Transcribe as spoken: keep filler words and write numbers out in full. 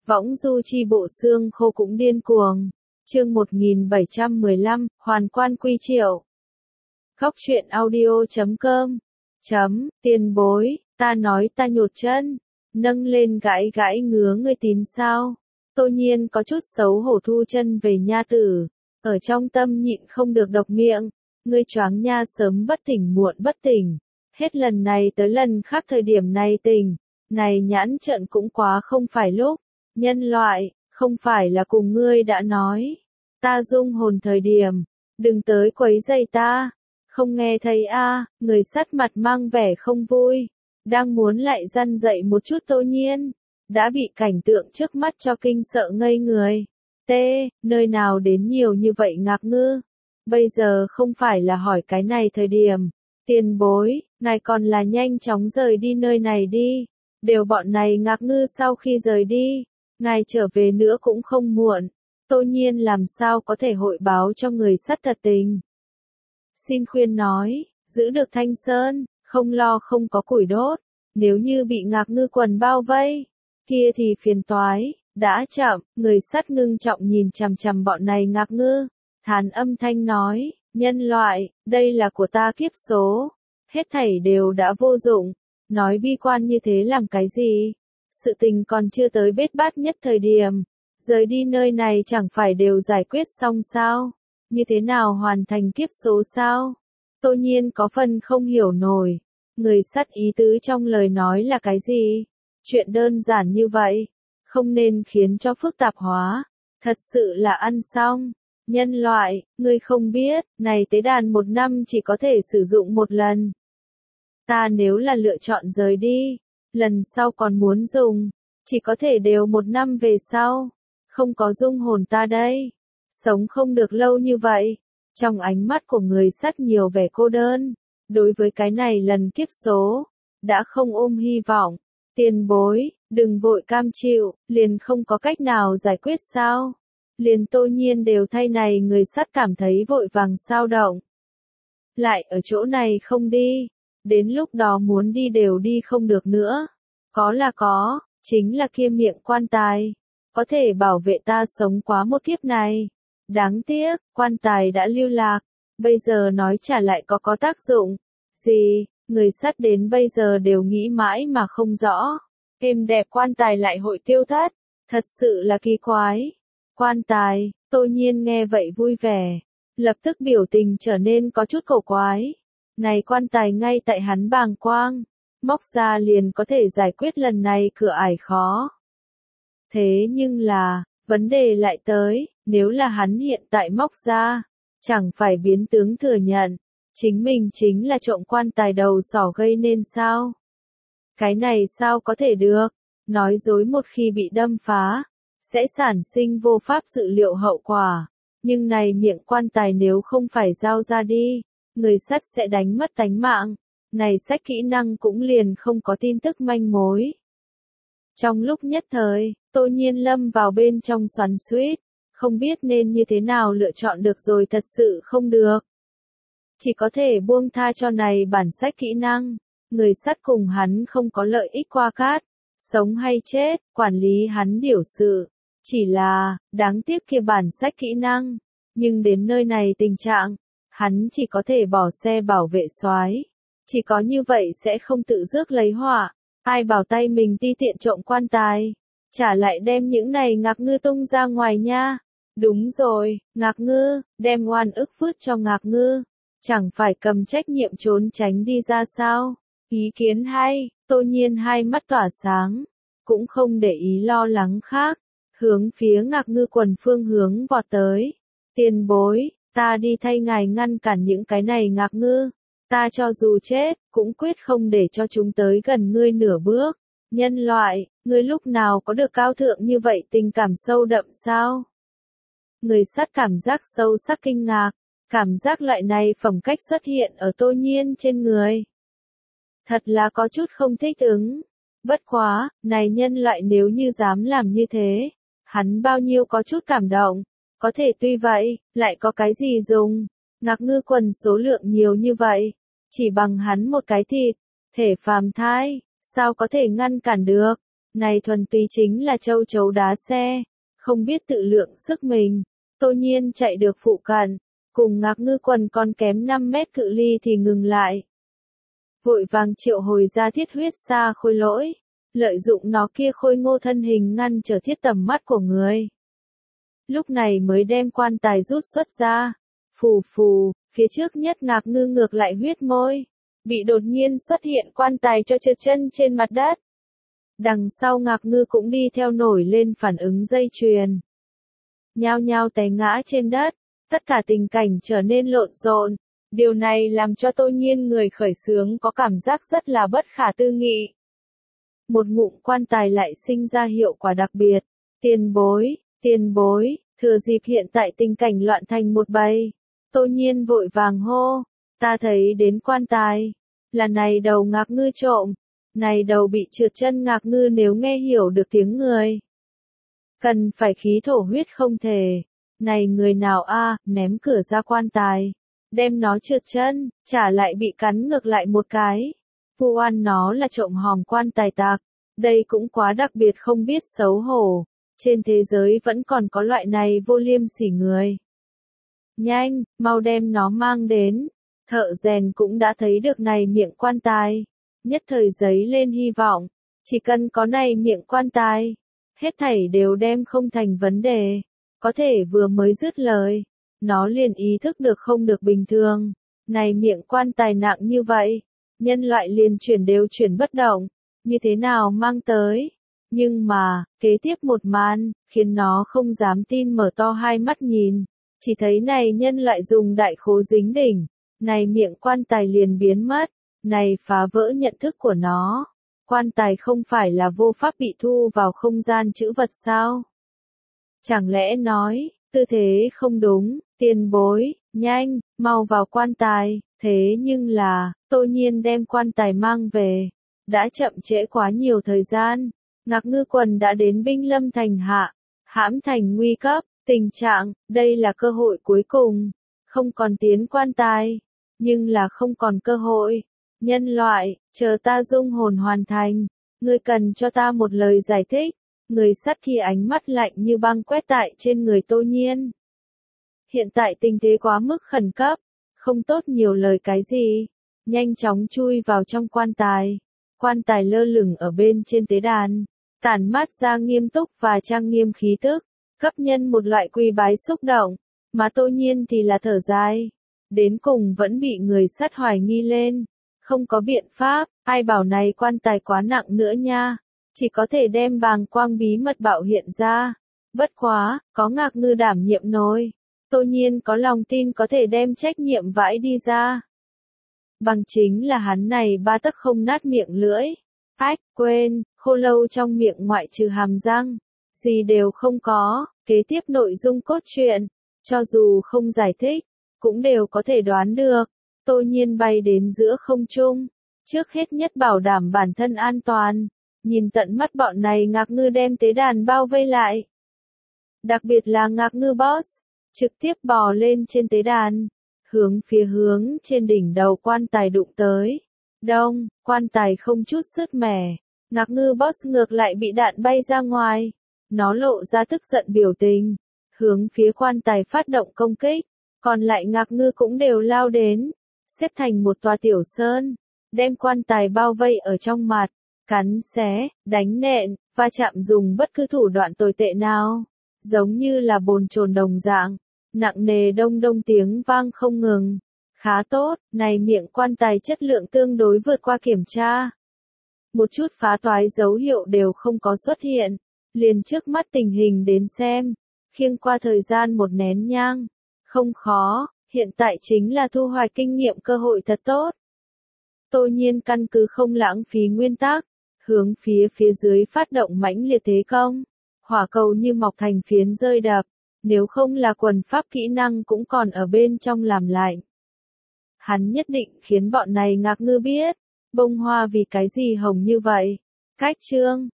Võng du chi bộ xương khô cũng điên cuồng. Chương một nghìn bảy trăm mười lăm, Hoàn Quan Quy Triệu. Góc truyện audio chấm com. Chấm, tiền bối, ta nói ta nhột chân. Nâng lên gãi gãi ngứa ngươi tín sao? Tô Nhiên có chút xấu hổ thu chân về nha tử. Ở trong tâm nhịn không được độc miệng. Ngươi choáng nha, sớm bất tỉnh muộn bất tỉnh. Hết lần này tới lần khác thời điểm này tỉnh. Này nhãn trận cũng quá không phải lúc. Nhân loại, không phải là cùng ngươi đã nói. Ta dung hồn thời điểm. Đừng tới quấy rầy ta. Không nghe thấy a? À, người sắt mặt mang vẻ không vui. Đang muốn lại răn dậy một chút Tô Nhiên. Đã bị cảnh tượng trước mắt cho kinh sợ ngây người. T, nơi nào đến nhiều như vậy ngạc ngư. Bây giờ không phải là hỏi cái này thời điểm. Tiền bối, ngài còn là nhanh chóng rời đi nơi này đi. Đều bọn này ngạc ngư sau khi rời đi. Ngài trở về nữa cũng không muộn. Tô Nhiên làm sao có thể hội báo cho người sắt thật tình. Xin khuyên nói, giữ được Thanh Sơn, không lo không có củi đốt. Nếu như bị ngạc ngư quần bao vây, kia thì phiền toái. Đã chậm, người sắt ngưng trọng nhìn chằm chằm bọn này ngạc ngư. Thán âm thanh nói, nhân loại, đây là của ta kiếp số. Hết thảy đều đã vô dụng. Nói bi quan như thế làm cái gì? Sự tình còn chưa tới bết bát nhất thời điểm. Rời đi nơi này chẳng phải đều giải quyết xong sao? Như thế nào hoàn thành kiếp số sao? Tô Nhiên có phần không hiểu nổi. Người sắt ý tứ trong lời nói là cái gì? Chuyện đơn giản như vậy. Không nên khiến cho phức tạp hóa. Thật sự là ăn xong. Nhân loại, ngươi không biết, này tế đàn một năm chỉ có thể sử dụng một lần. Ta nếu là lựa chọn rời đi, lần sau còn muốn dùng, chỉ có thể đều một năm về sau. Không có dung hồn ta đây. Sống không được lâu như vậy. Trong ánh mắt của người sắt nhiều vẻ cô đơn. Đối với cái này lần kiếp số, đã không ôm hy vọng. Tiền bối, đừng vội cam chịu, liền không có cách nào giải quyết sao? Liền Tô Nhiên đều thay này người sắt cảm thấy vội vàng sao động. Lại ở chỗ này không đi, đến lúc đó muốn đi đều đi không được nữa. Có là có, chính là kia miệng quan tài, có thể bảo vệ ta sống quá một kiếp này. Đáng tiếc, quan tài đã lưu lạc, bây giờ nói trả lại có có tác dụng gì, người sắt đến bây giờ đều nghĩ mãi mà không rõ. Êm đẹp quan tài lại hội tiêu thất, thật sự là kỳ quái. Quan tài, Tô Nhiên nghe vậy vui vẻ, lập tức biểu tình trở nên có chút cổ quái. Này quan tài ngay tại hắn bàng quang, móc ra liền có thể giải quyết lần này cửa ải khó. Thế nhưng là, vấn đề lại tới, nếu là hắn hiện tại móc ra, chẳng phải biến tướng thừa nhận, chính mình chính là trộm quan tài đầu sỏ gây nên sao? Cái này sao có thể được? Nói dối một khi bị đâm phá, sẽ sản sinh vô pháp dự liệu hậu quả. Nhưng này miệng quan tài nếu không phải giao ra đi, người sắt sẽ đánh mất tánh mạng. Này sách kỹ năng cũng liền không có tin tức manh mối. Trong lúc nhất thời, Tô Nhiên lâm vào bên trong xoắn xuýt, không biết nên như thế nào lựa chọn được rồi, thật sự không được. Chỉ có thể buông tha cho này bản sách kỹ năng. Người sắt cùng hắn không có lợi ích qua cát, sống hay chết, quản lý hắn điều sự. Chỉ là, đáng tiếc kia bản sách kỹ năng. Nhưng đến nơi này tình trạng, hắn chỉ có thể bỏ xe bảo vệ soái. Chỉ có như vậy sẽ không tự rước lấy họa. Ai bảo tay mình ti tiện trộm quan tài, trả lại đem những này ngạc ngư tung ra ngoài nha. Đúng rồi, ngạc ngư, đem oan ức vứt cho ngạc ngư. Chẳng phải cầm trách nhiệm trốn tránh đi ra sao? Ý kiến hay, Tô Nhiên hai mắt tỏa sáng, cũng không để ý lo lắng khác, hướng phía ngạc ngư quần phương hướng vọt tới. Tiền bối, ta đi thay ngài ngăn cản những cái này ngạc ngư. Ta cho dù chết, cũng quyết không để cho chúng tới gần ngươi nửa bước. Nhân loại, ngươi lúc nào có được cao thượng như vậy tình cảm sâu đậm sao? Người sắt cảm giác sâu sắc kinh ngạc, cảm giác loại này phẩm cách xuất hiện ở Tô Nhiên trên người. Thật là có chút không thích ứng. Bất quá, này nhân loại nếu như dám làm như thế, hắn bao nhiêu có chút cảm động. Có thể tuy vậy, lại có cái gì dùng? Ngạc ngư quần số lượng nhiều như vậy, chỉ bằng hắn một cái thịt, thể phàm thai, sao có thể ngăn cản được? Này thuần túy chính là châu chấu đá xe, không biết tự lượng sức mình. Tô Nhiên chạy được phụ cận, cùng Ngạc Ngư Quần còn kém năm mét cự ly thì ngừng lại. Vội vàng triệu hồi ra thiết huyết sa khôi lỗi, lợi dụng nó kia khôi ngô thân hình ngăn trở thiết tầm mắt của người. Lúc này mới đem quan tài rút xuất ra. Phù phù, phía trước nhất Ngạc Ngư ngược lại huyết môi, bị đột nhiên xuất hiện quan tài cho trượt chân trên mặt đất. Đằng sau Ngạc Ngư cũng đi theo nổi lên phản ứng dây chuyền. Nhao nhao té ngã trên đất, tất cả tình cảnh trở nên lộn xộn. Điều này làm cho Tô Nhiên người khởi xướng có cảm giác rất là bất khả tư nghị. Một ngụm quan tài lại sinh ra hiệu quả đặc biệt. Tiền bối, tiền bối, thừa dịp hiện tại tình cảnh loạn thành một bầy. Tô Nhiên vội vàng hô, ta thấy đến quan tài, là này đầu Ngạc Ngư trộm, này đầu bị trượt chân Ngạc Ngư nếu nghe hiểu được tiếng người. Cần phải khí thổ huyết không thể, này người nào a ném cửa ra quan tài, đem nó trượt chân, trả lại bị cắn ngược lại một cái. Vu oan nó là trộm hòm quan tài tạc, đây cũng quá đặc biệt không biết xấu hổ, trên thế giới vẫn còn có loại này vô liêm sỉ người. Nhanh, mau đem nó mang đến. Thợ rèn cũng đã thấy được này miệng quan tài, nhất thời giấy lên hy vọng, chỉ cần có này miệng quan tài, hết thảy đều đem không thành vấn đề. Có thể vừa mới dứt lời, nó liền ý thức được không được bình thường, này miệng quan tài nặng như vậy, nhân loại liền chuyển đều chuyển bất động, như thế nào mang tới. Nhưng mà, kế tiếp một màn, khiến nó không dám tin mở to hai mắt nhìn, chỉ thấy này nhân loại dùng đại khố dính đỉnh, này miệng quan tài liền biến mất, này phá vỡ nhận thức của nó. Quan tài không phải là vô pháp bị thu vào không gian trữ vật sao? Chẳng lẽ nói, tư thế không đúng, tiền bối, nhanh, mau vào quan tài, thế nhưng là, Tô Nhiên đem quan tài mang về, đã chậm trễ quá nhiều thời gian, Ngạc Ngư Quần đã đến binh lâm thành hạ, hãm thành nguy cấp, tình trạng, đây là cơ hội cuối cùng, không còn tiến quan tài, nhưng là không còn cơ hội. Nhân loại, chờ ta dung hồn hoàn thành, ngươi cần cho ta một lời giải thích. Người sắt khi ánh mắt lạnh như băng quét tại trên người Tô Nhiên. Hiện tại tình thế quá mức khẩn cấp, không tốt nhiều lời cái gì, nhanh chóng chui vào trong quan tài. Quan tài lơ lửng ở bên trên tế đàn, tản mát ra nghiêm túc và trang nghiêm khí tức, cấp nhân một loại quy bái xúc động, mà Tô Nhiên thì là thở dài, đến cùng vẫn bị người sắt hoài nghi lên. Không có biện pháp, ai bảo này quan tài quá nặng nữa nha, chỉ có thể đem bàng quang bí mật bạo hiện ra. Bất quá, có Ngạc Ngư đảm nhiệm nổi, Tô Nhiên có lòng tin có thể đem trách nhiệm vãi đi ra. Bằng chính là hắn này ba tấc không nát miệng lưỡi. Ách, quên, khô lâu trong miệng ngoại trừ hàm răng, gì đều không có. Kế tiếp nội dung cốt truyện, cho dù không giải thích, cũng đều có thể đoán được. Tô Nhiên bay đến giữa không trung, trước hết nhất bảo đảm bản thân an toàn, nhìn tận mắt bọn này Ngạc Ngư đem tế đàn bao vây lại. Đặc biệt là Ngạc Ngư Boss, trực tiếp bò lên trên tế đàn, hướng phía hướng trên đỉnh đầu quan tài đụng tới. Đông, quan tài không chút sứt mẻ, Ngạc Ngư Boss ngược lại bị đạn bay ra ngoài, nó lộ ra tức giận biểu tình, hướng phía quan tài phát động công kích, còn lại Ngạc Ngư cũng đều lao đến, xếp thành một tòa tiểu sơn, đem quan tài bao vây ở trong mặt, cắn xé, đánh nện, va chạm dùng bất cứ thủ đoạn tồi tệ nào, giống như là bồn chồn đồng dạng, nặng nề đông đông tiếng vang không ngừng. Khá tốt, này miệng quan tài chất lượng tương đối vượt qua kiểm tra. Một chút phá toái dấu hiệu đều không có xuất hiện, liền trước mắt tình hình đến xem, khiêng qua thời gian một nén nhang, không khó. Hiện tại chính là thu hoạch kinh nghiệm cơ hội thật tốt. Tô Nhiên căn cứ không lãng phí nguyên tắc, hướng phía phía dưới phát động mãnh liệt thế công. Hỏa cầu như mọc thành phiến rơi đập, nếu không là quần pháp kỹ năng cũng còn ở bên trong làm lạnh. Hắn nhất định khiến bọn này Ngạc Ngư biết, bông hoa vì cái gì hồng như vậy. Cách chương